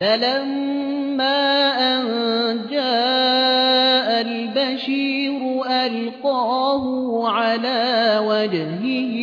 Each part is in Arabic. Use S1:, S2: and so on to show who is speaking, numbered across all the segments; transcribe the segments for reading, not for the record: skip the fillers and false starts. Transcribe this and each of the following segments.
S1: فلما أن جاء البشير ألقاه على وجهه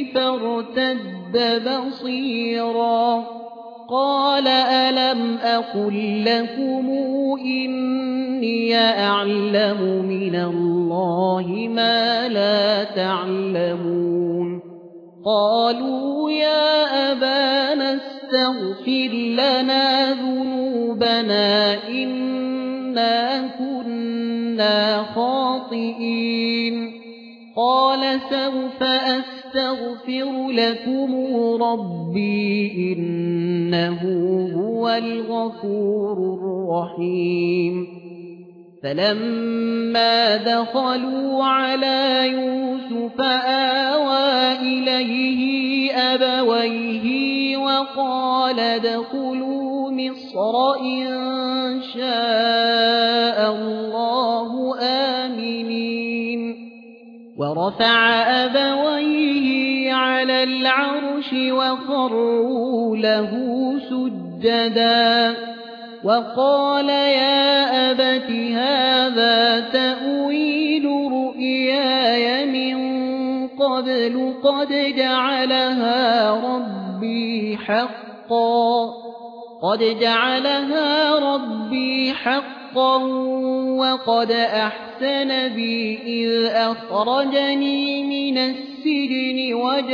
S1: فارتد بصيرا قال ألم أقل لكم إني أعلم من الله ما لا تعلمون قالوا يا أبانا استغفر لنا ذنوبنا إنا كنا خاطئين قال سوف أستغفر لكم ربي إنه هو الغفور الرحيم فلما دخلوا على يوسف آوى إليه أبويه وقال ادخلوا مصر إن شاء الله آمنين ورفع أبويه على العرش وخروا له سجدا وقال يا أبت هذا تأويل رؤياي من قبل قد جعلها ربي حقا وقد أحسن بي إذ أخرجني من السجن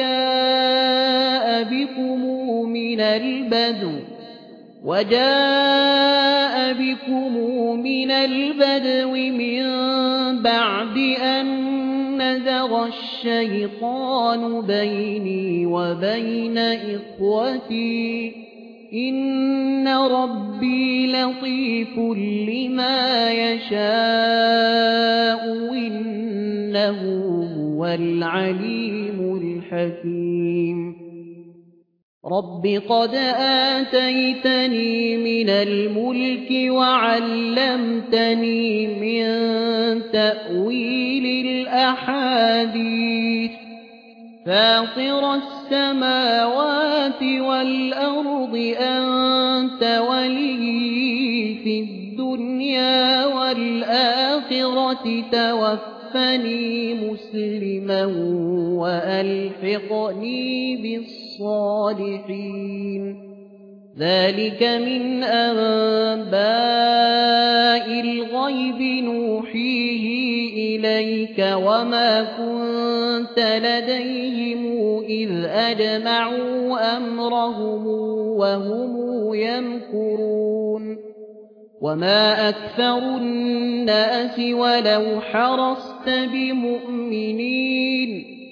S1: وجاء بكم من البدو من بعد أن نزغ الشيطان بيني وبين إخوتي إن ربي لطيف لما يشاء إنه هو العليم الحكيم رب قد آتيتني من الملك وعلمتني من تأويل الأحاديث فاطر السماوات والأرض أنت ولي في الدنيا والآخرة توفني مسلما وألحقني بالصالحين ذلك من أنباء الغيب نوحيه إليك وما كنت لديهم إذ أجمعوا أمرهم وهم يمكرون وما أكثر الناس ولو حرصت بمؤمنين